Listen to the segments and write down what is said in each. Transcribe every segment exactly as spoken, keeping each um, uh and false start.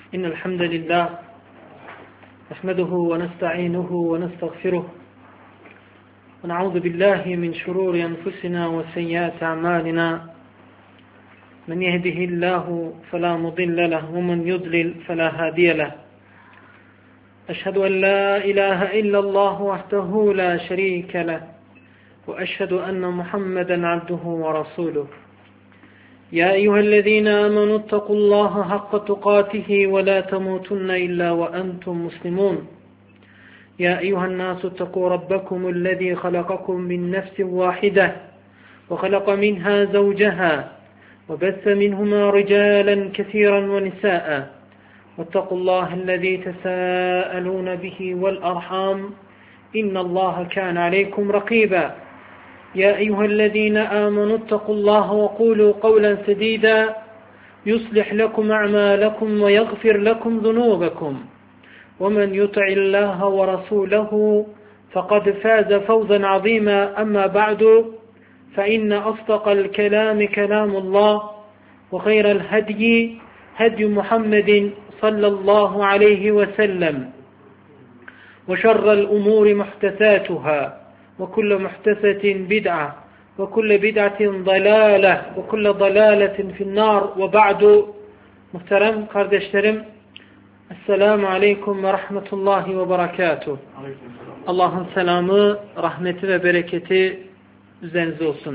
إن الحمد لله نحمده ونستعينه ونستغفره ونعوذ بالله من شرور أنفسنا وسيئات أعمالنا من يهده الله فلا مضل له ومن يضلل فلا هادي له أشهد أن لا إله إلا الله وحده لا شريك له وأشهد أن محمدا عبده ورسوله يا أيها الذين آمنوا اتقوا الله حق تقاته ولا تموتن إلا وأنتم مسلمون يا أيها الناس اتقوا ربكم الذي خلقكم من نفس واحدة وخلق منها زوجها وبث منهما رجالا كثيرا ونساء واتقوا الله الذي تساءلون به والأرحام إن الله كان عليكم رقيبا يا أيها الذين آمنوا اتقوا الله وقولوا قولا سديدا يصلح لكم أعمالكم ويغفر لكم ذنوبكم ومن يطع الله ورسوله فقد فاز فوزا عظيما أما بعد فإن أصدق الكلام كلام الله وخير الهدي هدي محمد صلى الله عليه وسلم وشر الأمور محدثاتها وكل محدثة بدعة وكل بدعة ضلالة وكل ضلالة في النار وبعد. Muhterem kardeşlerim, Esselamu Aleyküm ve Rahmetullahi ve Berekatuhu. Allah'ın selamı, rahmeti ve bereketi üzerinize olsun.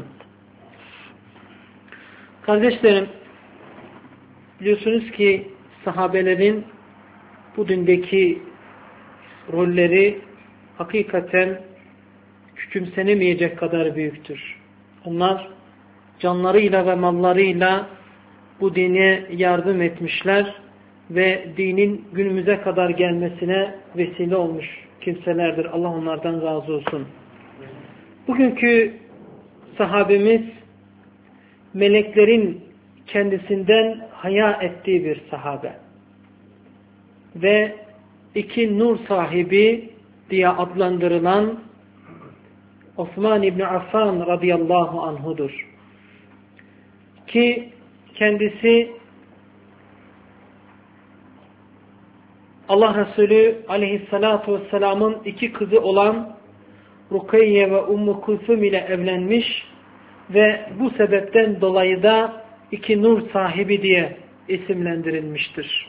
Kardeşlerim, biliyorsunuz ki sahabelerin bu dindeki rolleri hakikaten küçümsenemeyecek kadar büyüktür. Onlar canlarıyla ve mallarıyla bu dine yardım etmişler ve dinin günümüze kadar gelmesine vesile olmuş kimselerdir. Allah onlardan razı olsun. Bugünkü sahabemiz meleklerin kendisinden haya ettiği bir sahabe ve iki nur sahibi diye adlandırılan Osman İbni Affan radıyallahu anhudur. Ki kendisi Allah Resulü aleyhissalatu vesselamın iki kızı olan Rukeyye ve Ummu Kulsum ile evlenmiş ve bu sebepten dolayı da iki nur sahibi diye isimlendirilmiştir.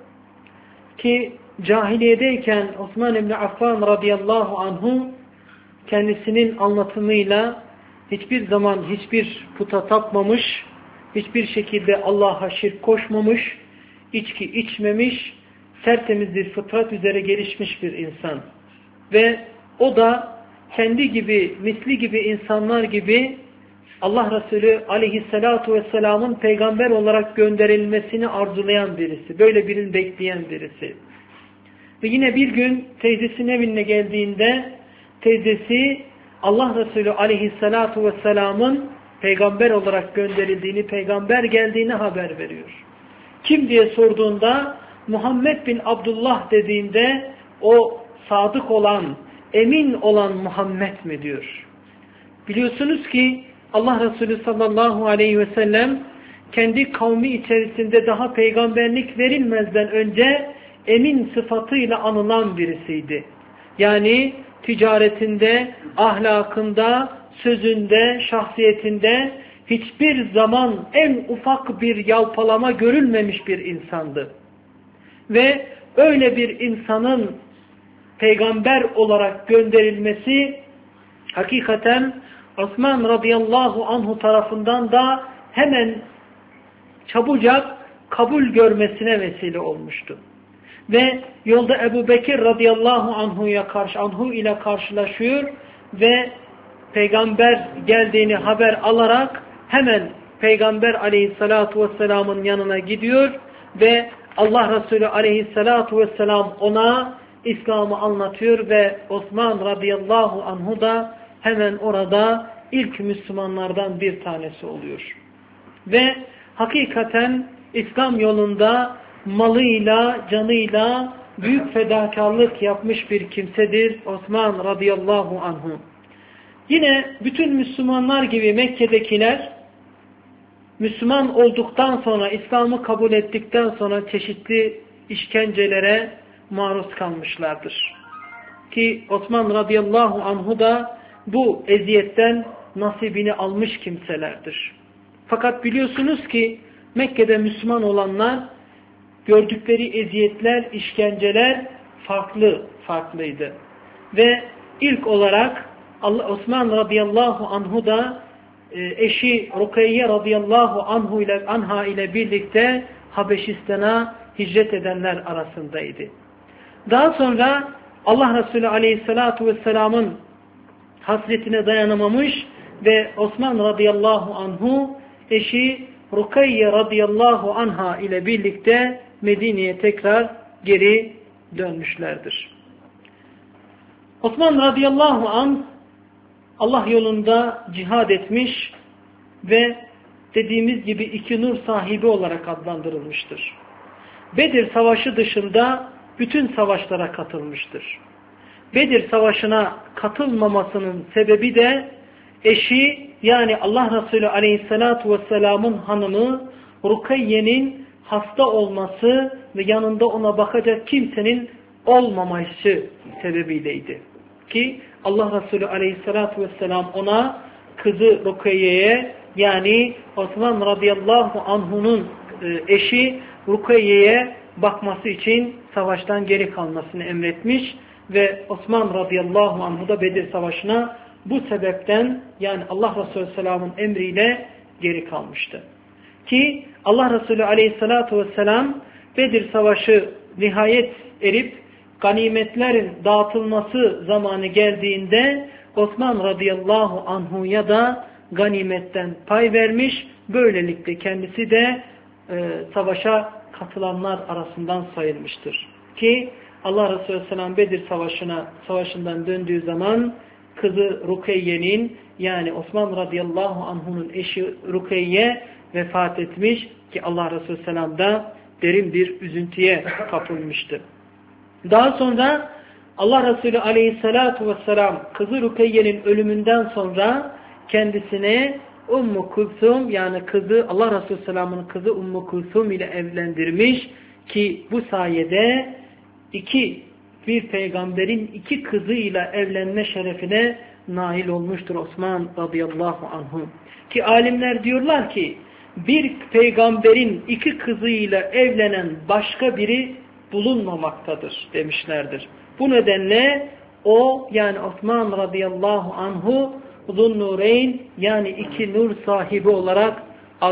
Ki cahiliyedeyken Osman İbni Affan radıyallahu anhu kendisinin anlatımıyla hiçbir zaman hiçbir puta tapmamış, hiçbir şekilde Allah'a şirk koşmamış, içki içmemiş, tertemiz bir fıtrat üzere gelişmiş bir insan. Ve o da kendi gibi, misli gibi insanlar gibi Allah Resulü aleyhissalatu vesselamın peygamber olarak gönderilmesini arzulayan birisi. Böyle birini bekleyen birisi. Ve yine bir gün teyzesinin evine geldiğinde teyzesi Allah Resulü aleyhissalatu vesselamın peygamber olarak gönderildiğini, peygamber geldiğini haber veriyor. Kim diye sorduğunda Muhammed bin Abdullah dediğinde o sadık olan, emin olan Muhammed mi diyor. Biliyorsunuz ki Allah Resulü sallallahu aleyhi ve sellem kendi kavmi içerisinde daha peygamberlik verilmezden önce emin sıfatıyla anılan birisiydi. Yani ticaretinde, ahlakında, sözünde, şahsiyetinde hiçbir zaman en ufak bir yalpalama görülmemiş bir insandı. Ve öyle bir insanın peygamber olarak gönderilmesi hakikaten Osman radıyallahu anhu tarafından da hemen çabucak kabul görmesine vesile olmuştu. Ve yolda Ebu Bekir radıyallahu anhu'ya karşı, anhu ile karşılaşıyor ve peygamber geldiğini haber alarak hemen peygamber aleyhissalatu vesselamın yanına gidiyor ve Allah Resulü aleyhissalatu vesselam ona İslam'ı anlatıyor ve Osman radıyallahu anhu da hemen orada ilk Müslümanlardan bir tanesi oluyor. Ve hakikaten İslam yolunda malıyla, canıyla büyük fedakarlık yapmış bir kimsedir Osman radıyallahu anhu. Yine bütün Müslümanlar gibi Mekke'dekiler Müslüman olduktan sonra, İslam'ı kabul ettikten sonra çeşitli işkencelere maruz kalmışlardır. Ki Osman radıyallahu anhu da bu eziyetten nasibini almış kimselerdir. Fakat biliyorsunuz ki Mekke'de Müslüman olanlar gördükleri eziyetler, işkenceler farklı farklıydı. Ve ilk olarak Allah, Osman radıyallahu anhu da e, eşi Rukeyye radıyallahu anhu ile, anha ile birlikte Habeşistan'a hicret edenler arasındaydı. Daha sonra Allah Resulü aleyhissalatu vesselamın hasretine dayanamamış ve Osman radıyallahu anhu eşi Rukeyye radıyallahu anha ile birlikte Medine'ye tekrar geri dönmüşlerdir. Osman radıyallahu anh Allah yolunda cihad etmiş ve dediğimiz gibi iki nur sahibi olarak adlandırılmıştır. Bedir Savaşı dışında bütün savaşlara katılmıştır. Bedir Savaşı'na katılmamasının sebebi de eşi yani Allah Resulü aleyhissalatu vesselamın hanımı Rukeyye'nin hasta olması ve yanında ona bakacak kimsenin olmaması sebebiyleydi. Ki Allah Resulü aleyhissalatu vesselam ona kızı Rukeyye'ye yani Osman radıyallahu anhu'nun eşi Rukeyye'ye bakması için savaştan geri kalmasını emretmiş ve Osman radıyallahu anhu da Bedir Savaşı'na bu sebepten yani Allah Resulü Selam'ın emriyle geri kalmıştı. Ki Allah Resulü aleyhissalatu vesselam Bedir Savaşı nihayet erip ganimetlerin dağıtılması zamanı geldiğinde Osman radıyallahu anhu'ya da ganimetten pay vermiş. Böylelikle kendisi de e, savaşa katılanlar arasından sayılmıştır. Ki Allah Resulü Selam Bedir Savaşı'na savaşından döndüğü zaman kızı Rukeyye'nin yani Osman radıyallahu anhu'nun eşi Rukeyye vefat etmiş ki Allah Resulü Selam da derin bir üzüntüye kapılmıştı. Daha sonra Allah Resulü aleyhissalatu vesselam kızı Rukeyye'nin ölümünden sonra kendisine Ummu Kulsum yani kızı Allah Resulü Selam'ın kızı Ummu Kulsum ile evlendirmiş ki bu sayede iki bir peygamberin iki kızıyla evlenme şerefine nail olmuştur Osman radıyallahu anhu. Ki alimler diyorlar ki bir peygamberin iki kızıyla evlenen başka biri bulunmamaktadır demişlerdir. Bu nedenle o yani Osman radıyallahu anhu Zunnureyn yani iki nur sahibi olarak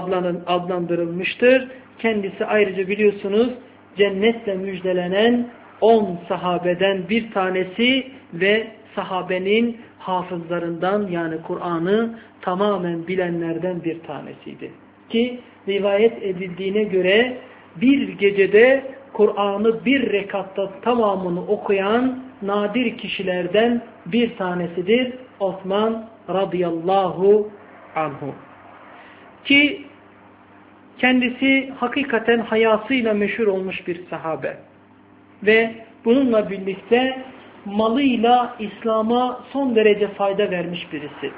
adlandırılmıştır. Kendisi ayrıca biliyorsunuz cennetle müjdelenen on sahabeden bir tanesi ve sahabenin hafızlarından yani Kur'an'ı tamamen bilenlerden bir tanesiydi. Ki rivayet edildiğine göre bir gecede Kur'an'ı bir rekatta tamamını okuyan nadir kişilerden bir tanesidir Osman radıyallahu anhu. Ki kendisi hakikaten hayasıyla meşhur olmuş bir sahabe. Ve bununla birlikte malıyla İslam'a son derece fayda vermiş birisi.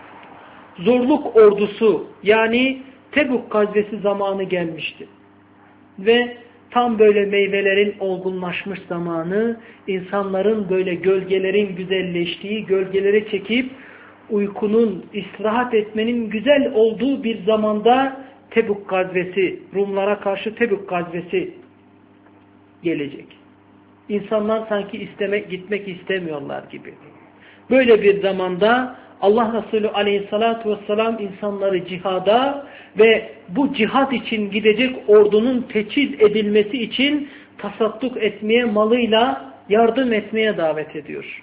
Zorluk ordusu yani Tebuk gazvesi zamanı gelmişti. Ve tam böyle meyvelerin olgunlaşmış zamanı, insanların böyle gölgelerin güzelleştiği, gölgelere çekip uykunun, istirahat etmenin güzel olduğu bir zamanda Tebuk gazvesi, Rumlara karşı Tebuk gazvesi gelecek. İnsanlar sanki istemek, gitmek istemiyorlar gibi. Böyle bir zamanda Allah Resulü aleyhissalatu vesselam insanları cihada ve bu cihad için gidecek ordunun teçhiz edilmesi için tasadduk etmeye, malıyla yardım etmeye davet ediyor.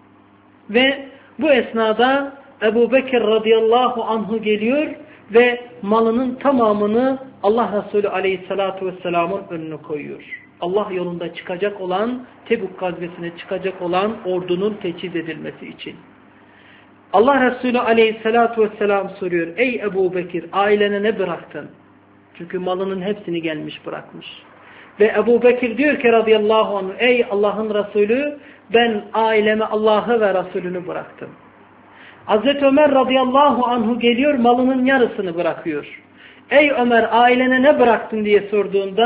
Ve bu esnada Ebu Bekir radıyallahu anhu geliyor ve malının tamamını Allah Resulü aleyhissalatu vesselamın önüne koyuyor. Allah yolunda çıkacak olan, Tebuk gazvesine çıkacak olan ordunun teçhiz edilmesi için. Allah Resulü aleyhissalatu vesselam soruyor. Ey Ebu Bekir ailene ne bıraktın? Çünkü malının hepsini gelmiş bırakmış. Ve Ebu Bekir diyor ki radıyallahu anh ey Allah'ın Resulü ben aileme Allah'ı ve Resulünü bıraktım. Hazreti Ömer radıyallahu anhu geliyor malının yarısını bırakıyor. Ey Ömer ailene ne bıraktın diye sorduğunda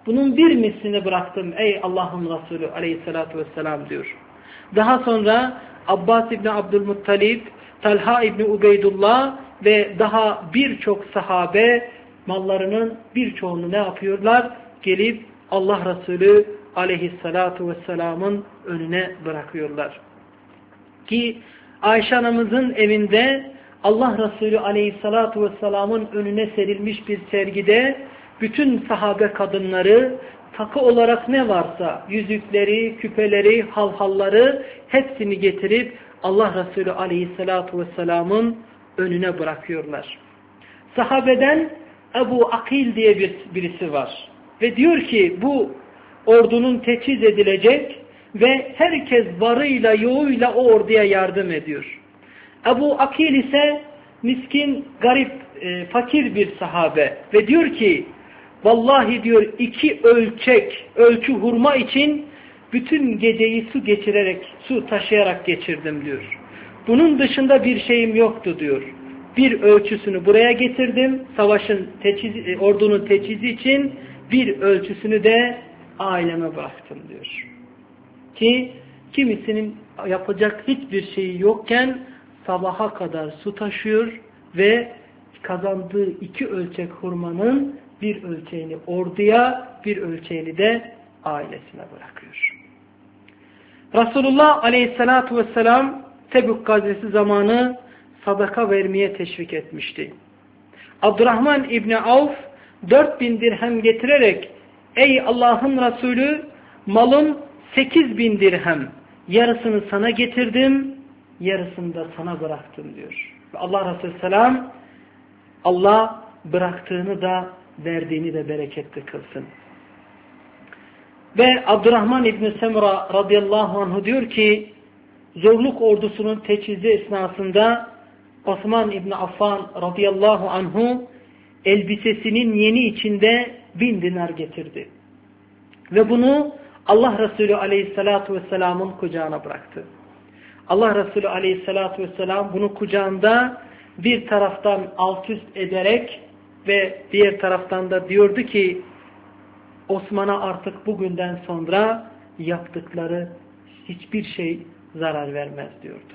bunun bir mislini bıraktım ey Allah'ın Resulü aleyhissalatu vesselam diyor. Daha sonra Abbas İbni Abdülmuttalib, Talha İbni Ubeydullah ve daha birçok sahabe mallarının birçoğunu ne yapıyorlar? Gelip Allah Resulü aleyhissalatu vesselamın önüne bırakıyorlar. Ki Ayşe anamızın evinde Allah Resulü aleyhissalatu vesselamın önüne serilmiş bir sergide bütün sahabe kadınları takı olarak ne varsa yüzükleri, küpeleri, halhalları hepsini getirip Allah Resulü aleyhissalatu vesselamın önüne bırakıyorlar. Sahabeden Ebu Akil diye bir, birisi var. Ve diyor ki bu ordunun teçhiz edilecek ve herkes varıyla yoğuyla o orduya yardım ediyor. Ebu Akil ise miskin, garip, e, fakir bir sahabe ve diyor ki vallahi diyor iki ölçek, ölçü hurma için bütün geceyi su geçirerek, su taşıyarak geçirdim diyor. Bunun dışında bir şeyim yoktu diyor. Bir ölçüsünü buraya getirdim, savaşın teçhizi, ordunun teçhizi için bir ölçüsünü de aileme bıraktım diyor. Ki kimisinin yapacak hiçbir şeyi yokken sabaha kadar su taşıyor ve kazandığı iki ölçek hurmanın bir ölçeğini orduya, bir ölçeğini de ailesine bırakıyor. Resulullah aleyhissalatu vesselam Tebük gazvesi zamanı sadaka vermeye teşvik etmişti. Abdurrahman İbni Avf dört bin dirhem getirerek ey Allah'ın Resulü malım sekiz bin dirhem, yarısını sana getirdim, yarısını da sana bıraktım diyor. Ve Allah Resulü selam Allah bıraktığını da verdiğini de bereketli kılsın. Ve Abdurrahman İbni Semra radıyallahu anhu diyor ki zorluk ordusunun teçhizi esnasında Osman İbni Affan radıyallahu anhu elbisesinin yeni içinde bin dinar getirdi. Ve bunu Allah Resulü aleyhissalatu vesselamın kucağına bıraktı. Allah Resulü aleyhissalatu vesselam bunu kucağında bir taraftan alt üst ederek ve diğer taraftan da diyordu ki Osman'a artık bugünden sonra yaptıkları hiçbir şey zarar vermez diyordu.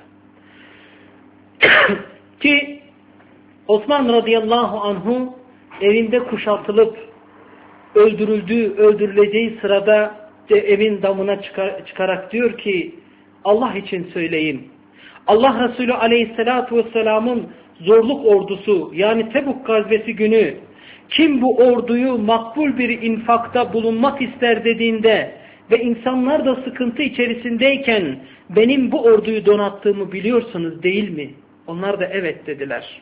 Ki Osman radıyallahu anhu evinde kuşatılıp öldürüldüğü, öldürüleceği sırada de evin damına çıkar, çıkarak diyor ki Allah için söyleyin. Allah Resulü aleyhissalatu vesselamın zorluk ordusu yani Tebük gazvesi günü kim bu orduyu makbul bir infakta bulunmak ister dediğinde ve insanlar da sıkıntı içerisindeyken benim bu orduyu donattığımı biliyorsunuz değil mi? Onlar da evet dediler.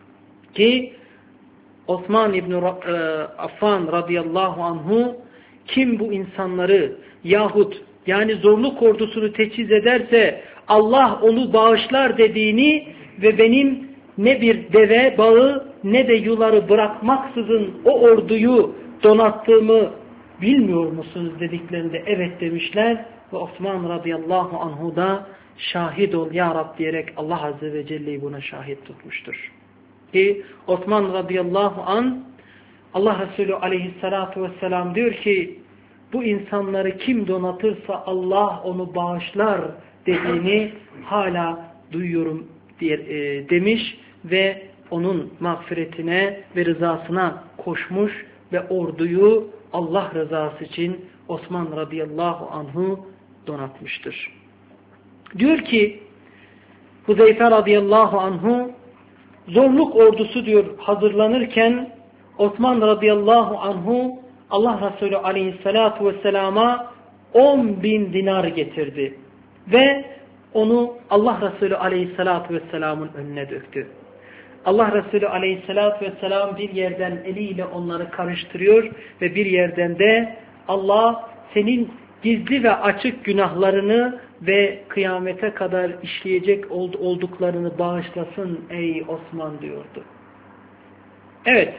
Ki Osman İbni Affan radıyallahu anhu kim bu insanları yahut yani zorluk ordusunu teçhiz ederse Allah onu bağışlar dediğini ve benim ne bir deve bağı ne de yuları bırakmaksızın o orduyu donattığımı bilmiyor musunuz dediklerinde evet demişler ve Osman radıyallahu anhu da şahit ol ya Rab diyerek Allah azze ve celle'yi buna şahit tutmuştur. Ki Osman radıyallahu an Allah Resulü aleyhissalatu vesselam diyor ki bu insanları kim donatırsa Allah onu bağışlar dediğini hala duyuyorum diye, e, demiş ve onun mağfiretine ve rızasına koşmuş ve orduyu Allah rızası için Osman radıyallahu anhu donatmıştır. Diyor ki Huzeyfe radıyallahu anhu zorluk ordusu diyor hazırlanırken Osman radıyallahu anhu Allah Resulü aleyhissalatu vesselama on bin dinar getirdi ve onu Allah Resulü aleyhissalatu vesselamın önüne döktü. Allah Resulü aleyhissalatu vesselam bir yerden eliyle onları karıştırıyor ve bir yerden de Allah senin gizli ve açık günahlarını ve kıyamete kadar işleyecek olduklarını bağışlasın ey Osman diyordu. Evet,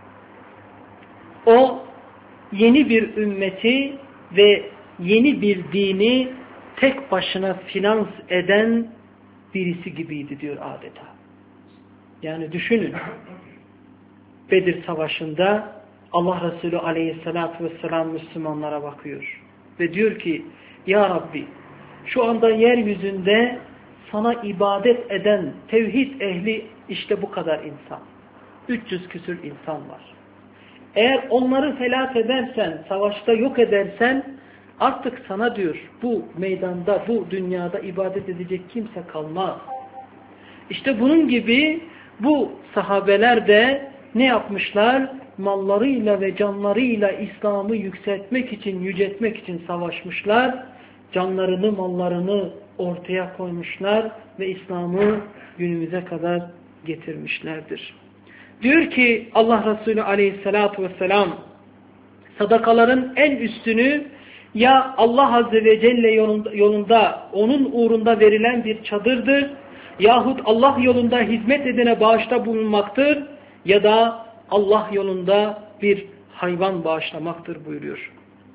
o yeni bir ümmeti ve yeni bir dini tek başına finans eden birisi gibiydi diyor adeta. Yani düşünün, Bedir Savaşı'nda Allah Resulü aleyhissalatu vesselam Müslümanlara bakıyor. Ve diyor ki ya Rabbi şu anda yeryüzünde sana ibadet eden tevhid ehli işte bu kadar insan. üç yüz küsür insan var. Eğer onları helak edersen, savaşta yok edersen artık sana diyor bu meydanda, bu dünyada ibadet edecek kimse kalmaz. İşte bunun gibi bu sahabeler de ne yapmışlar? Mallarıyla ve canlarıyla İslam'ı yükseltmek için, yüceltmek için savaşmışlar. Canlarını, mallarını ortaya koymuşlar ve İslam'ı günümüze kadar getirmişlerdir. Diyor ki Allah Resulü aleyhissalatu vesselam sadakaların en üstünü ya Allah Azze ve Celle yolunda, yolunda onun uğrunda verilen bir çadırdır yahut Allah yolunda hizmet edene bağışta bulunmaktır ya da Allah yolunda bir hayvan bağışlamaktır buyuruyor.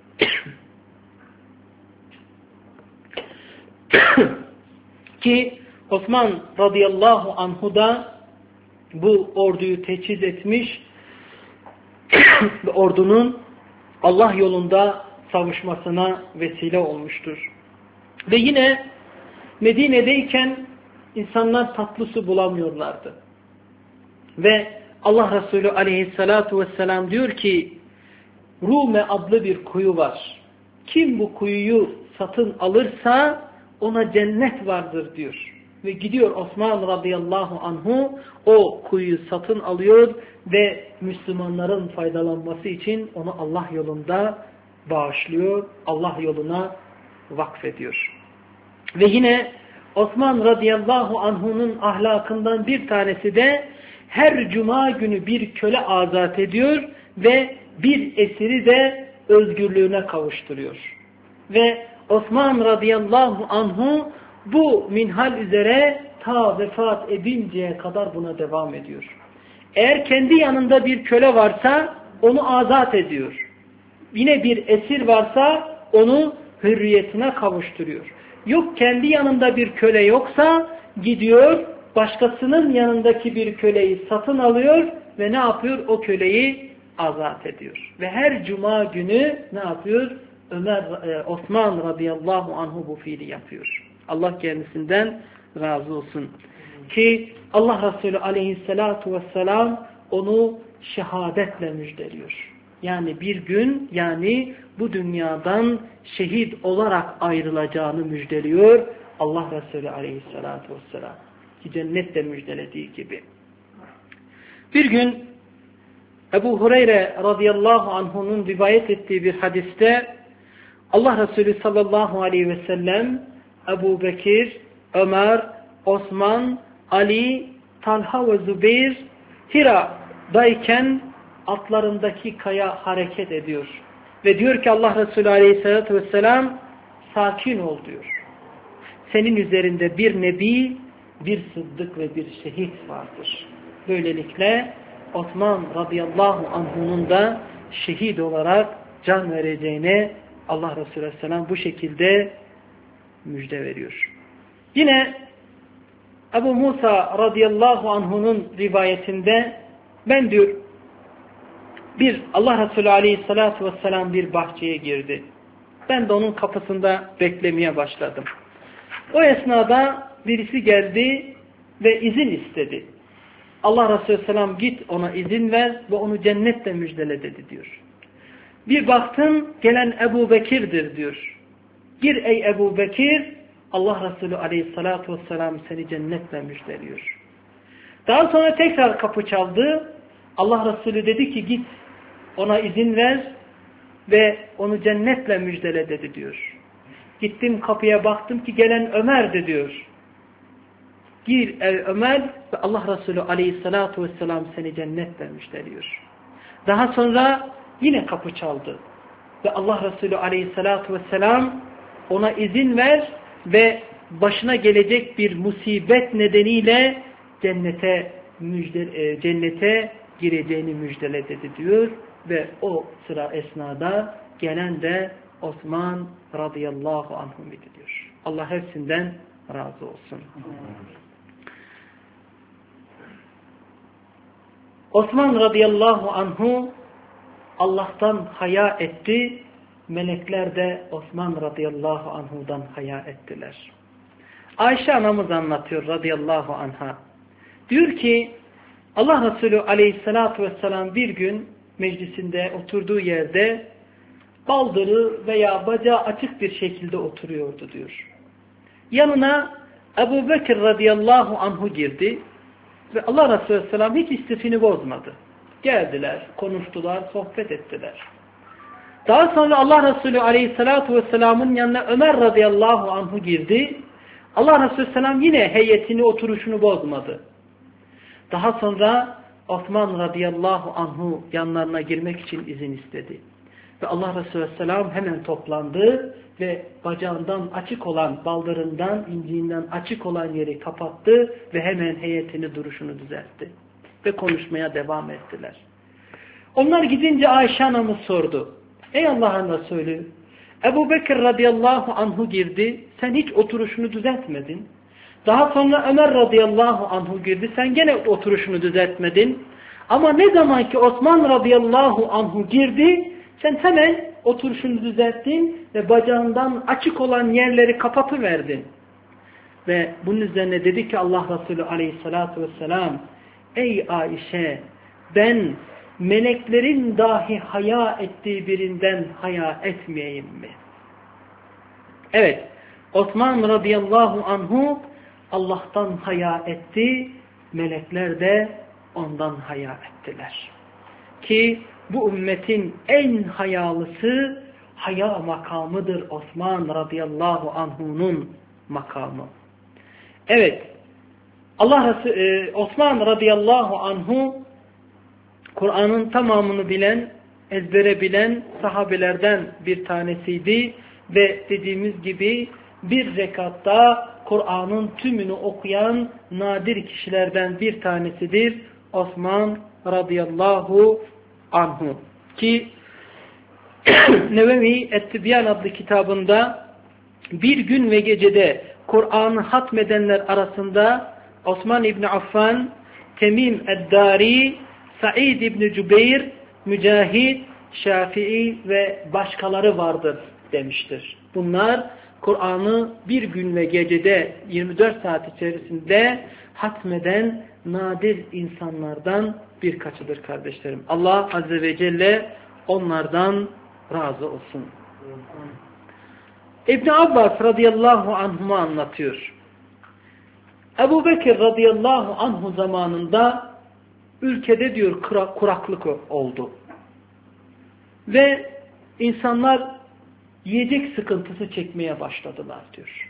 Ki Osman radıyallahu anhu da bu orduyu teçhiz etmiş ve ordunun Allah yolunda savaşmasına vesile olmuştur. Ve yine Medine'deyken insanlar tatlı su bulamıyorlardı. Ve Allah Resulü aleyhissalatu vesselam diyor ki Rume adlı bir kuyu var. Kim bu kuyuyu satın alırsa ona cennet vardır diyor. Ve gidiyor Osman radıyallahu anhu o kuyuyu satın alıyor ve Müslümanların faydalanması için onu Allah yolunda bağışlıyor. Allah yoluna vakfediyor. Ve yine Osman radıyallahu anhu'nun ahlakından bir tanesi de her cuma günü bir köle azat ediyor ve bir esiri de özgürlüğüne kavuşturuyor. Ve Osman radıyallahu anhu bu minhal üzere ta vefat edinceye kadar buna devam ediyor. Eğer kendi yanında bir köle varsa onu azat ediyor. Yine bir esir varsa onu hürriyetine kavuşturuyor. Yok kendi yanında bir köle yoksa gidiyor başkasının yanındaki bir köleyi satın alıyor ve ne yapıyor? O köleyi azat ediyor. Ve her cuma günü ne yapıyor? Ömer, Osman radıyallahu anhu bu fiili yapıyor. Allah kendisinden razı olsun. Ki Allah Resulü aleyhissalatu vesselam onu şehadetle müjdeliyor. Yani bir gün yani bu dünyadan şehit olarak ayrılacağını müjdeliyor Allah Resulü aleyhissalatu vesselam. Ki cennetle müjdelediği gibi. Bir gün Ebu Hureyre radıyallahu anh'unun rivayet ettiği bir hadiste Allah Resulü sallallahu aleyhi ve sellem Ebu Bekir, Ömer, Osman, Ali, Talha ve Zübeyir Hira'dayken atlarındaki kaya hareket ediyor. Ve diyor ki Allah Resulü aleyhissalatü vesselam sakin ol diyor. Senin üzerinde bir nebi, bir sıddık ve bir şehit vardır. Böylelikle Osman radıyallahu anh'unun da şehit olarak can vereceğine Allah Resulü aleyhisselam bu şekilde müjde veriyor. Yine Ebu Musa radıyallahu anh'unun rivayetinde ben diyor bir Allah Resulü aleyhissalatu vesselam bir bahçeye girdi. Ben de onun kapısında beklemeye başladım. O esnada birisi geldi ve izin istedi. Allah Resulü aleyhisselam git ona izin ver ve onu cennetle müjdele dedi diyor. Bir baktım gelen Ebu Bekir'dir diyor. Gir ey Ebu Bekir, Allah Resulü aleyhissalatu vesselam seni cennetle müjdeliyor. Daha sonra tekrar kapı çaldı. Allah Resulü dedi ki git ona izin ver ve onu cennetle müjdele dedi diyor. Gittim kapıya baktım ki gelen Ömer'di diyor. Gir ey Ömer ve Allah Resulü aleyhissalatu vesselam seni cennetle müjdeliyor. Daha sonra yine kapı çaldı. Ve Allah Resulü aleyhissalatu vesselam ona izin ver ve başına gelecek bir musibet nedeniyle cennete müjde, cennete gireceğini müjdele dedi diyor. Ve o sıra esnada gelen de Osman radıyallahu anh'u diyor. Allah hepsinden razı olsun. Osman radıyallahu anhu Allah'tan haya etti. Melekler de Osman radıyallahu anhu'dan haya ettiler. Ayşe anamız anlatıyor radıyallahu anha. Diyor ki Allah Resulü aleyhissalatu vesselam bir gün meclisinde oturduğu yerde baldırı veya bacağı açık bir şekilde oturuyordu diyor. Yanına Ebu Bekir radıyallahu anhu girdi ve Allah Resulü aleyhisselam hiç istifini bozmadı. Geldiler, konuştular, sohbet ettiler. Daha sonra Allah Resulü aleyhissalatu vesselamın yanına Ömer radıyallahu anhu girdi. Allah Resulü aleyhisselam yine heyetini, oturuşunu bozmadı. Daha sonra Osman radıyallahu anhu yanlarına girmek için izin istedi. Ve Allah Resulü aleyhisselam hemen toplandı ve bacağından açık olan, baldırından, inciğinden açık olan yeri kapattı ve hemen heyetini, duruşunu düzeltti. Ve konuşmaya devam ettiler. Onlar gidince Ayşe anamız sordu. Ey Allah'ın Resulü, Ebu Bekir radıyallahu anhu girdi, sen hiç oturuşunu düzeltmedin. Daha sonra Ömer radıyallahu anhu girdi, sen gene oturuşunu düzeltmedin. Ama ne zaman ki Osman radıyallahu anhu girdi, sen hemen oturuşunu düzelttin ve bacağından açık olan yerleri kapatıverdin. Ve bunun üzerine dedi ki Allah Resulü aleyhissalatu vesselam, ey Ayşe, ben meleklerin dahi haya ettiği birinden haya etmeyeyim mi? Evet, Osman radıyallahu anhu Allah'tan haya etti, melekler de ondan haya ettiler. Ki bu ümmetin en hayalısı haya makamıdır Osman radıyallahu anhu'nun makamı. Evet, Allah Resulü, Osman radıyallahu anhu Kur'an'ın tamamını bilen, ezbere bilen sahabelerden bir tanesiydi ve dediğimiz gibi bir rekatta Kur'an'ın tümünü okuyan nadir kişilerden bir tanesidir Osman radıyallahu anhu. Ki Nevevi Et-Tibyan adlı kitabında bir gün ve gecede Kur'an'ı hatmedenler arasında Osman İbni Affan, Temim Eddari, Said İbni Cübeyr, Mücahid, Şafii ve başkaları vardır demiştir. Bunlar Kur'an'ı bir gün ve gecede yirmi dört saat içerisinde hatmeden nadir insanlardan birkaçıdır kardeşlerim. Allah Azze ve Celle onlardan razı olsun. İbn Abbas radıyallahu anhuma anlatıyor. Ebu Bekir radıyallahu anhu zamanında ülkede diyor kuraklık oldu. Ve insanlar yiyecek sıkıntısı çekmeye başladılar diyor.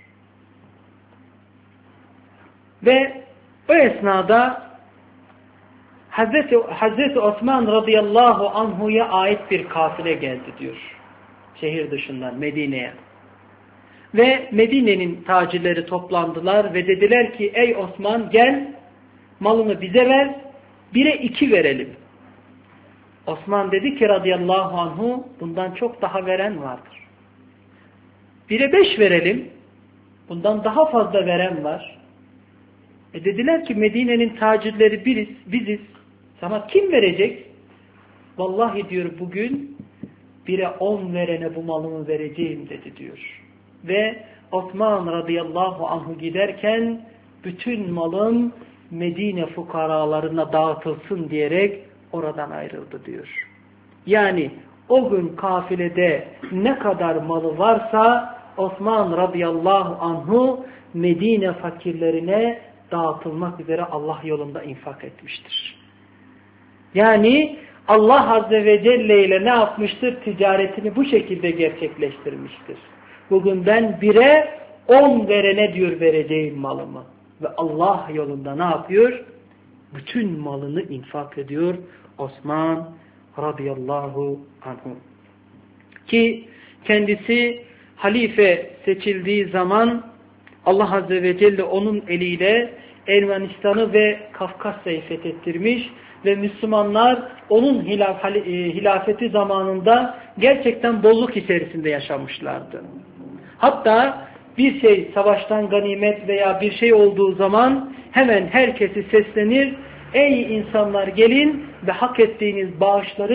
Ve o esnada Hazreti, Hazreti Osman radıyallahu anhu'ya ait bir kafile geldi diyor. Şehir dışından Medine'ye. Ve Medine'nin tacirleri toplandılar ve dediler ki ey Osman gel malını bize ver, bire iki verelim. Osman dedi ki radıyallahu anhu bundan çok daha veren vardır. Bire beş verelim, bundan daha fazla veren var. E dediler ki Medine'nin tacirleri biriz, biziz. Sana kim verecek? Vallahi diyor bugün bire on verene bu malımı vereceğim dedi diyor. Ve Osman radıyallahu anhu giderken bütün malım Medine fukaralarına dağıtılsın diyerek oradan ayrıldı diyor. Yani o gün kafilede ne kadar malı varsa Osman radıyallahu anhu Medine fakirlerine dağıtılmak üzere Allah yolunda infak etmiştir. Yani Allah Azze ve Celle ile ne yapmıştır? Ticaretini bu şekilde gerçekleştirmiştir. Bugün ben bire on verene diyor vereceğim malımı. Ve Allah yolunda ne yapıyor? Bütün malını infak ediyor Osman radıyallahu anhu. Ki kendisi halife seçildiği zaman Allah Azze ve Celle onun eliyle Ermenistan'ı ve Kafkasya'yı fethettirmiş ve Müslümanlar onun hilaf, hilafeti zamanında gerçekten bolluk içerisinde yaşamışlardı. Hatta bir şey savaştan ganimet veya bir şey olduğu zaman hemen herkesi seslenir. Ey insanlar gelin ve hak ettiğiniz bağışları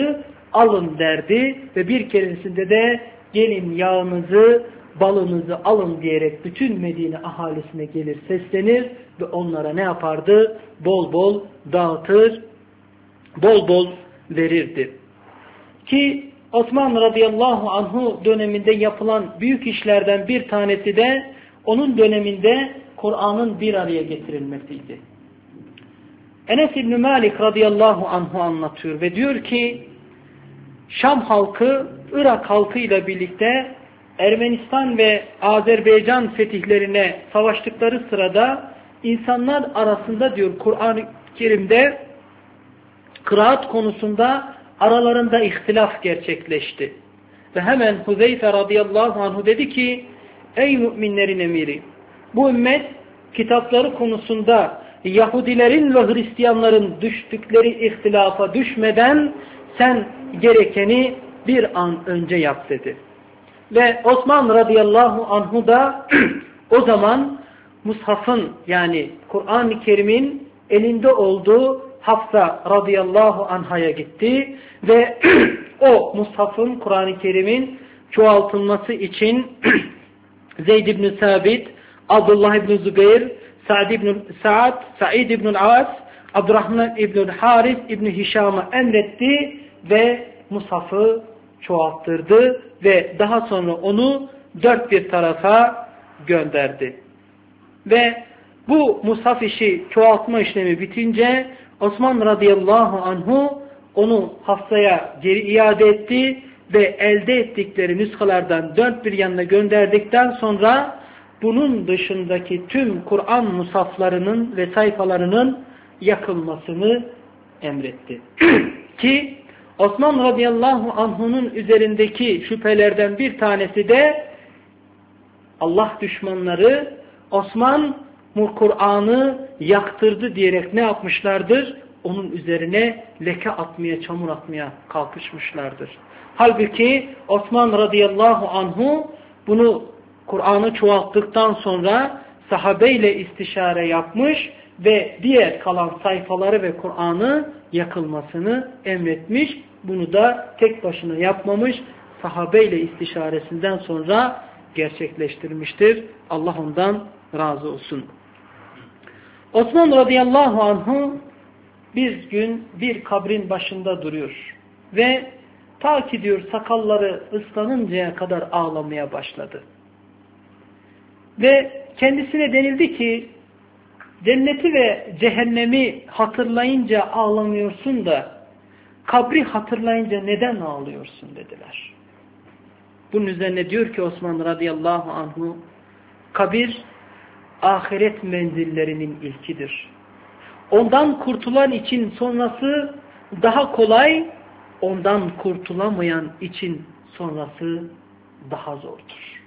alın derdi ve bir keresinde de gelin yağınızı, balınızı alın diyerek bütün Medine ahalisine gelir seslenir ve onlara ne yapardı? Bol bol dağıtır, bol bol verirdi. Ki Osman radıyallahu anhu döneminde yapılan büyük işlerden bir tanesi de onun döneminde Kur'an'ın bir araya getirilmesiydi. Enes İbn Malik radıyallahu anhu anlatıyor ve diyor ki Şam halkı Irak halkıyla birlikte Ermenistan ve Azerbaycan fetihlerine savaştıkları sırada insanlar arasında diyor Kur'an-ı Kerim'de kıraat konusunda aralarında ihtilaf gerçekleşti. Ve hemen Huzeyfe radıyallahu anhu dedi ki ey müminlerin emiri, bu ümmet kitapları konusunda Yahudilerin ve Hristiyanların düştükleri ihtilafa düşmeden sen gerekeni bir an önce yap dedi. Ve Osman radıyallahu anhu da o zaman Mushaf'ın yani Kur'an-ı Kerim'in elinde olduğu Hafsa radıyallahu anhaya gitti ve o Mushaf'ın Kur'an-ı Kerim'in çoğaltılması için Zeyd ibn Sabit, Abdullah ibn Zübeyir, Sa'd ibn Sa'd, Sa'id ibn As, Abdurrahman ibn Haris ibn Hişam'a emretti ve Mushaf'ı çoğalttırdı ve daha sonra onu dört bir tarafa gönderdi. Ve bu Mushaf işi çoğaltma işlemi bitince Osman radıyallahu anhu onu Hafsa'ya geri iade etti ve elde ettikleri nüshalardan dört bir yanına gönderdikten sonra bunun dışındaki tüm Kur'an musaflarının ve sayfalarının yakılmasını emretti. Ki Osman radıyallahu anhu'nun üzerindeki şüphelerden bir tanesi de Allah düşmanları Osman Kur'an'ı yaktırdı diyerek ne yapmışlardır? Onun üzerine leke atmaya, çamur atmaya kalkışmışlardır. Halbuki Osman radıyallahu anhu bunu Kur'an'ı çoğalttıktan sonra sahabeyle istişare yapmış ve diğer kalan sayfaları ve Kur'an'ı yakılmasını emretmiş. Bunu da tek başına yapmamış, sahabeyle istişaresinden sonra gerçekleştirmiştir. Allah ondan razı olsun. Osman radıyallahu anhu bir gün bir kabrin başında duruyor ve ta ki diyor sakalları ıslanıncaya kadar ağlamaya başladı. Ve kendisine denildi ki cenneti ve cehennemi hatırlayınca ağlamıyorsun da kabri hatırlayınca neden ağlıyorsun dediler. Bunun üzerine diyor ki Osman radıyallahu anhu kabir ahiret menzillerinin ilkidir. Ondan kurtulan için sonrası daha kolay, ondan kurtulamayan için sonrası daha zordur.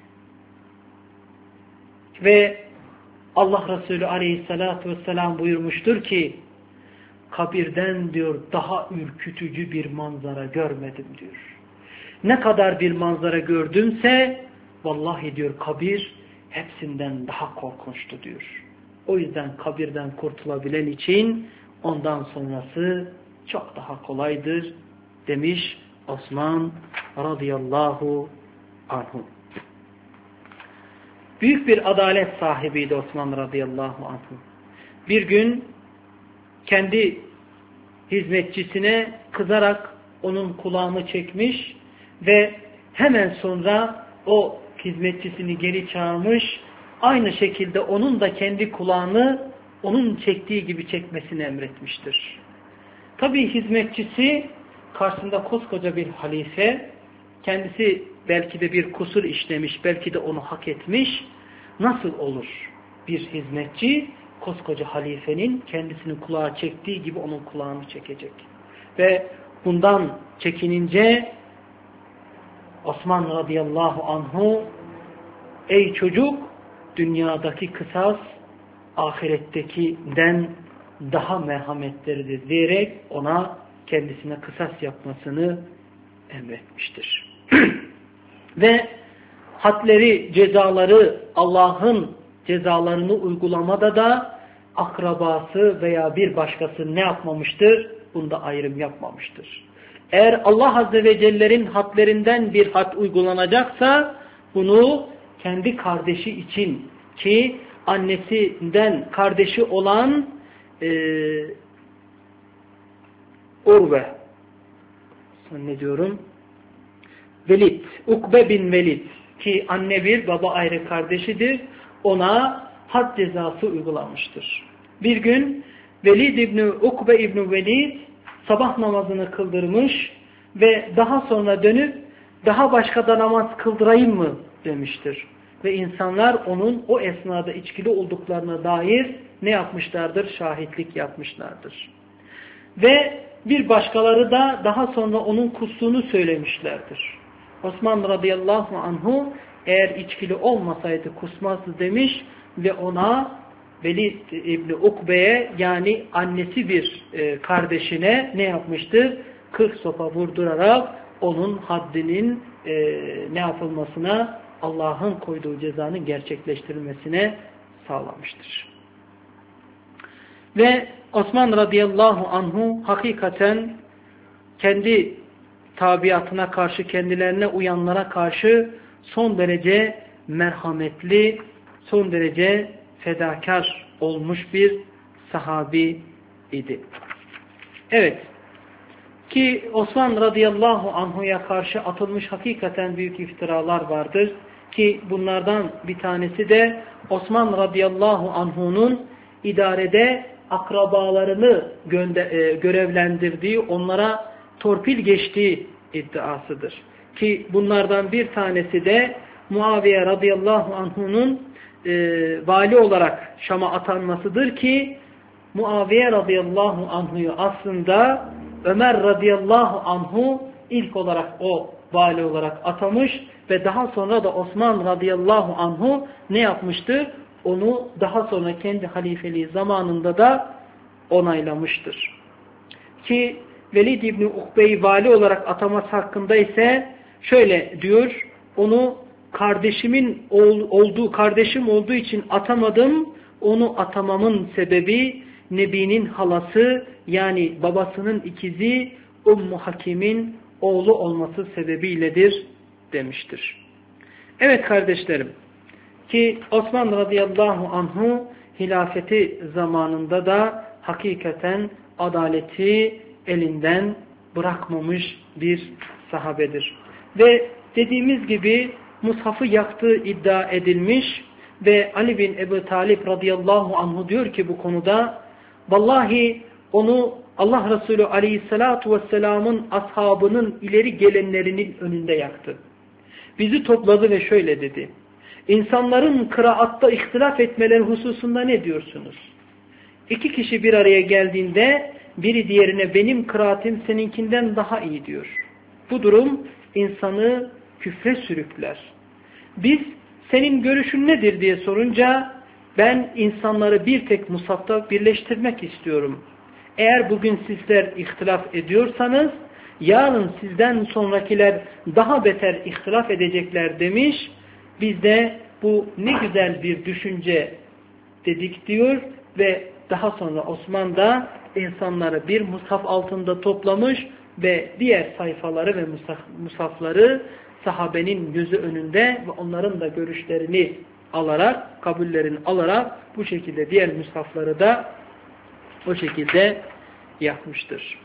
Ve Allah Resulü aleyhissalatu vesselam buyurmuştur ki kabirden diyor daha ürkütücü bir manzara görmedim diyor. Ne kadar bir manzara gördümse vallahi diyor kabir hepsinden daha korkunçtu diyor. O yüzden kabirden kurtulabilen için ondan sonrası çok daha kolaydır demiş Osman radıyallahu anhu. Büyük bir adalet sahibiydi Osman radıyallahu anhu. Bir gün kendi hizmetçisine kızarak onun kulağını çekmiş ve hemen sonra o hizmetçisini geri çağırmış, aynı şekilde onun da kendi kulağını onun çektiği gibi çekmesini emretmiştir. Tabii hizmetçisi karşısında koskoca bir halife, kendisi belki de bir kusur işlemiş, belki de onu hak etmiş. Nasıl olur bir hizmetçi koskoca halifenin kendisinin kulağı çektiği gibi onun kulağını çekecek? Ve bundan çekinince Osman radıyallahu anhu ey çocuk dünyadaki kısas ahirettekinden daha merhametlidir diyerek ona kendisine kısas yapmasını emretmiştir. Ve hadleri, cezaları, Allah'ın cezalarını uygulamada da akrabası veya bir başkası ne yapmamıştır? Bunda ayrım yapmamıştır. Eğer Allah Azze ve Celle'nin hadlerinden bir had uygulanacaksa bunu kendi kardeşi için, ki annesinden kardeşi olan e, Urve, ne diyorum? Velid, Ukbe bin Velid, ki anne bir baba ayrı kardeşidir, ona had cezası uygulanmıştır. Bir gün Velid İbni Ukbe İbni Velid sabah namazını kıldırmış ve daha sonra dönüp daha başka da namaz kıldırayım mı demiştir. Ve insanlar onun o esnada içkili olduklarına dair ne yapmışlardır? Şahitlik yapmışlardır. Ve bir başkaları da daha sonra onun kustuğunu söylemişlerdir. Osman radıyallahu anhu eğer içkili olmasaydı kusmazdı demiş ve ona Velid İbni Ukbe'ye, yani annesi bir e, kardeşine ne yapmıştır? kırk sopa vurdurarak onun haddinin e, ne yapılmasına, Allah'ın koyduğu cezanın gerçekleştirilmesine sağlamıştır. Ve Osman radıyallahu anhu hakikaten kendi tabiatına karşı, kendilerine uyanlara karşı son derece merhametli, son derece fedakar olmuş bir sahabi idi. Evet, ki Osman radıyallahu anhu'ya karşı atılmış hakikaten büyük iftiralar vardır. Ki bunlardan bir tanesi de Osman radıyallahu anhu'nun idarede akrabalarını görevlendirdiği, onlara torpil geçtiği iddiasıdır. Ki bunlardan bir tanesi de Muaviye radıyallahu anhu'nun e, vali olarak Şam'a atanmasıdır ki Muaviye radıyallahu anhu'yu aslında Ömer radıyallahu anhu ilk olarak o vali olarak atamış ve daha sonra da Osman radıyallahu anhu ne yapmıştır? Onu daha sonra kendi halifeliği zamanında da onaylamıştır. Ki Velid İbni Ukbe'yi vali olarak ataması hakkında ise şöyle diyor: onu kardeşimin olduğu, kardeşim olduğu için atamadım. Onu atamamın sebebi Nebi'nin halası, yani babasının ikizi Ummu Hakim'in oğlu olması sebebiyledir demiştir. Evet kardeşlerim, ki Osman radıyallahu anhu hilafeti zamanında da hakikaten adaleti elinden bırakmamış bir sahabedir. Ve dediğimiz gibi mushafı yaktığı iddia edilmiş ve Ali bin Ebu Talib radıyallahu anhu diyor ki bu konuda, vallahi onu Allah Resulü aleyhissalatu vesselamın ashabının ileri gelenlerinin önünde yaktı. Bizi topladı ve şöyle dedi: İnsanların kıraatta ihtilaf etmeleri hususunda ne diyorsunuz? İki kişi bir araya geldiğinde biri diğerine benim kıraatim seninkinden daha iyi diyor. Bu durum insanı küfre sürükler. Biz senin görüşün nedir diye sorunca ben insanları bir tek musafta birleştirmek istiyorum. Eğer bugün sizler ihtilaf ediyorsanız yarın sizden sonrakiler daha beter ihtilaf edecekler demiş. Biz de bu ne güzel bir düşünce dedik diyor ve daha sonra Osman da insanları bir mushaf altında toplamış ve diğer sayfaları ve musaf, musafları sahabenin gözü önünde ve onların da görüşlerini alarak, kabullerini alarak bu şekilde diğer musafları da o şekilde yapmıştır.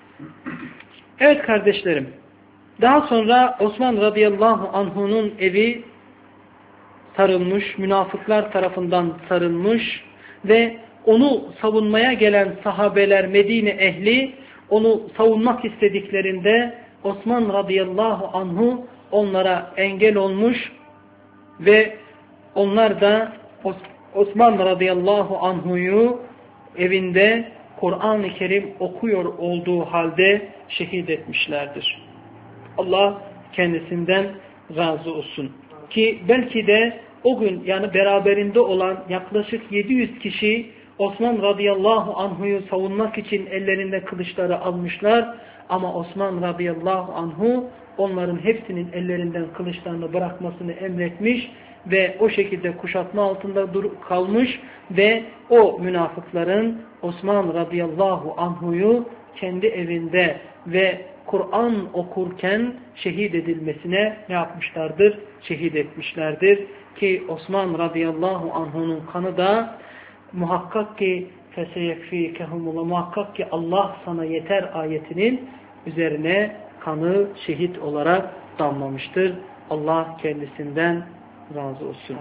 Evet kardeşlerim, daha sonra Osman radıyallahu anhu'nun evi sarılmış, münafıklar tarafından sarılmış ve onu savunmaya gelen sahabeler, Medine ehli onu savunmak istediklerinde Osman radıyallahu anhu onlara engel olmuş ve onlar da Osman radıyallahu anhu'yu evinde Kur'an-ı Kerim okuyor olduğu halde şehit etmişlerdir. Allah kendisinden razı olsun. Ki belki de o gün, yani beraberinde olan yaklaşık yedi yüz kişi Osman radıyallahu anhu'yu savunmak için ellerinde kılıçları almışlar. Ama Osman radıyallahu anhu onların hepsinin ellerinden kılıçlarını bırakmasını emretmiş ve o şekilde kuşatma altında kalmış ve o münafıkların Osman radıyallahu anhu'yu kendi evinde ve Kur'an okurken şehit edilmesine ne yapmışlardır? Şehit etmişlerdir. Ki Osman radıyallahu anh'unun kanı da muhakkak ki feseyekfikehumullah, muhakkak ki Allah sana yeter ayetinin üzerine kanı şehit olarak damlamıştır. Allah kendisinden razı olsun.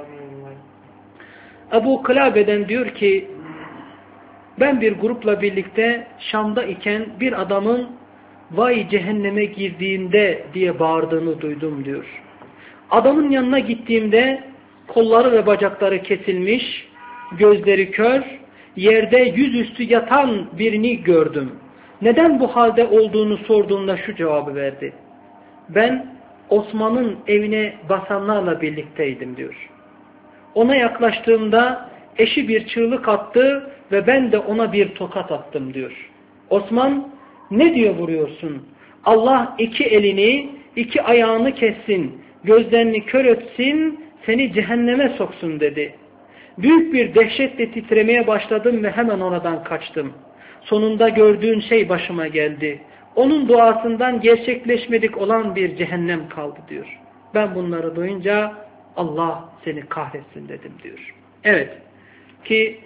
Ebu Kılabe'den diyor ki, ben bir grupla birlikte Şam'da iken bir adamın vay cehenneme girdiğinde diye bağırdığını duydum diyor. Adamın yanına gittiğimde kolları ve bacakları kesilmiş, gözleri kör, yerde yüzüstü yatan birini gördüm. Neden bu halde olduğunu sorduğumda şu cevabı verdi. Ben Osman'ın evine basanlarla birlikteydim diyor. Ona yaklaştığımda eşi bir çığlık attı ve ben de ona bir tokat attım diyor. Osman, ne diye vuruyorsun? Allah iki elini, iki ayağını kessin, gözlerini kör etsin, seni cehenneme soksun dedi. Büyük bir dehşetle titremeye başladım ve hemen oradan kaçtım. Sonunda gördüğün şey başıma geldi. Onun duasından gerçekleşmedik olan bir cehennem kaldı diyor. Ben bunları duyunca Allah seni kahretsin dedim diyor. Evet ki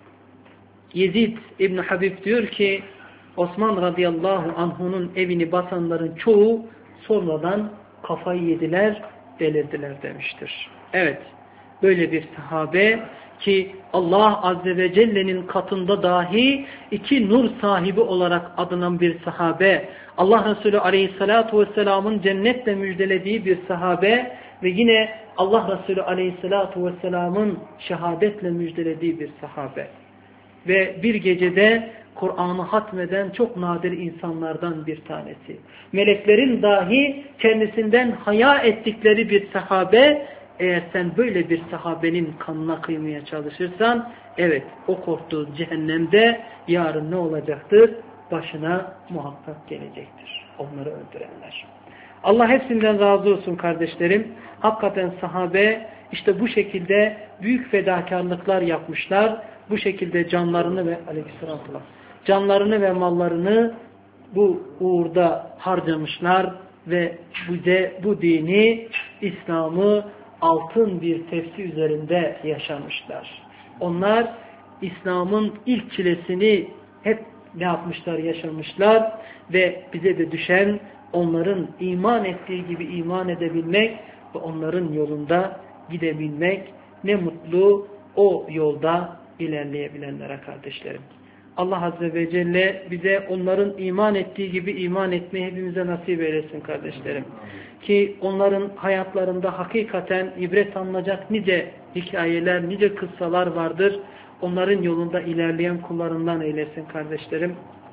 Yezid İbn Habib diyor ki Osman radıyallahu anh'unun evini basanların çoğu sonradan kafayı yediler, delirdiler demiştir. Evet, böyle bir sahabe ki Allah Azze ve Celle'nin katında dahi iki nur sahibi olarak adınan bir sahabe, Allah Resulü Aleyhisselatü Vesselam'ın cennetle müjdelediği bir sahabe ve yine Allah Resulü Aleyhisselatü Vesselam'ın şehadetle müjdelediği bir sahabe. Ve bir gecede Kur'an'ı hatmeden çok nadir insanlardan bir tanesi. Meleklerin dahi kendisinden haya ettikleri bir sahabe. Eğer sen böyle bir sahabenin kanına kıymaya çalışırsan, evet, o korktuğu cehennemde yarın ne olacaktır? Başına muhakkak gelecektir. Onları öldürenler. Allah hepsinden razı olsun kardeşlerim. Hakikaten sahabe işte bu şekilde büyük fedakarlıklar yapmışlar. Bu şekilde canlarını ve aleyhisselam canlarını ve mallarını bu uğurda harcamışlar ve bize bu dini, İslam'ı altın bir tepsi üzerinde yaşamışlar. Onlar İslam'ın ilk çilesini hep ne yapmışlar, yaşamışlar ve bize de düşen onların iman ettiği gibi iman edebilmek ve onların yolunda gidebilmek. Ne mutlu o yolda ilerleyebilenlere kardeşlerim. Allah Azze ve Celle bize onların iman ettiği gibi iman etmeyi hepimize nasip eylesin kardeşlerim. Ki onların hayatlarında hakikaten ibret alınacak nice hikayeler, nice kıssalar vardır. Onların yolunda ilerleyen kullarından eylesin kardeşlerim.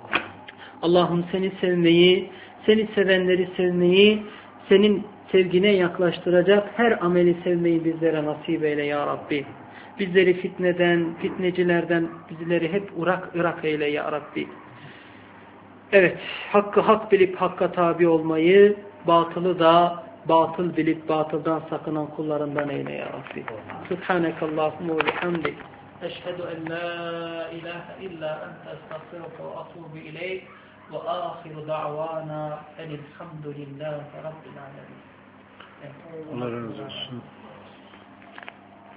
Allah'ım seni sevmeyi, seni sevenleri sevmeyi, senin sevgine yaklaştıracak her ameli sevmeyi bizlere nasip eyle ya Rabbi. Bizleri fitneden, fitnecilerden bizleri hep urak ırak eyle ya Rabbi. Evet, hakkı hak bilip hakka tabi olmayı, batılı da batıl bilip batıldan sakınan kullarından eyle ya Rabbi. Subhanekallahumma ve bihamdik. Eşhedü en la ilahe illa ente estağfiruke ve atubu ileyk ve ahiru da'vana enilhamdülillahi rabbil alemin. Allah razı olsun.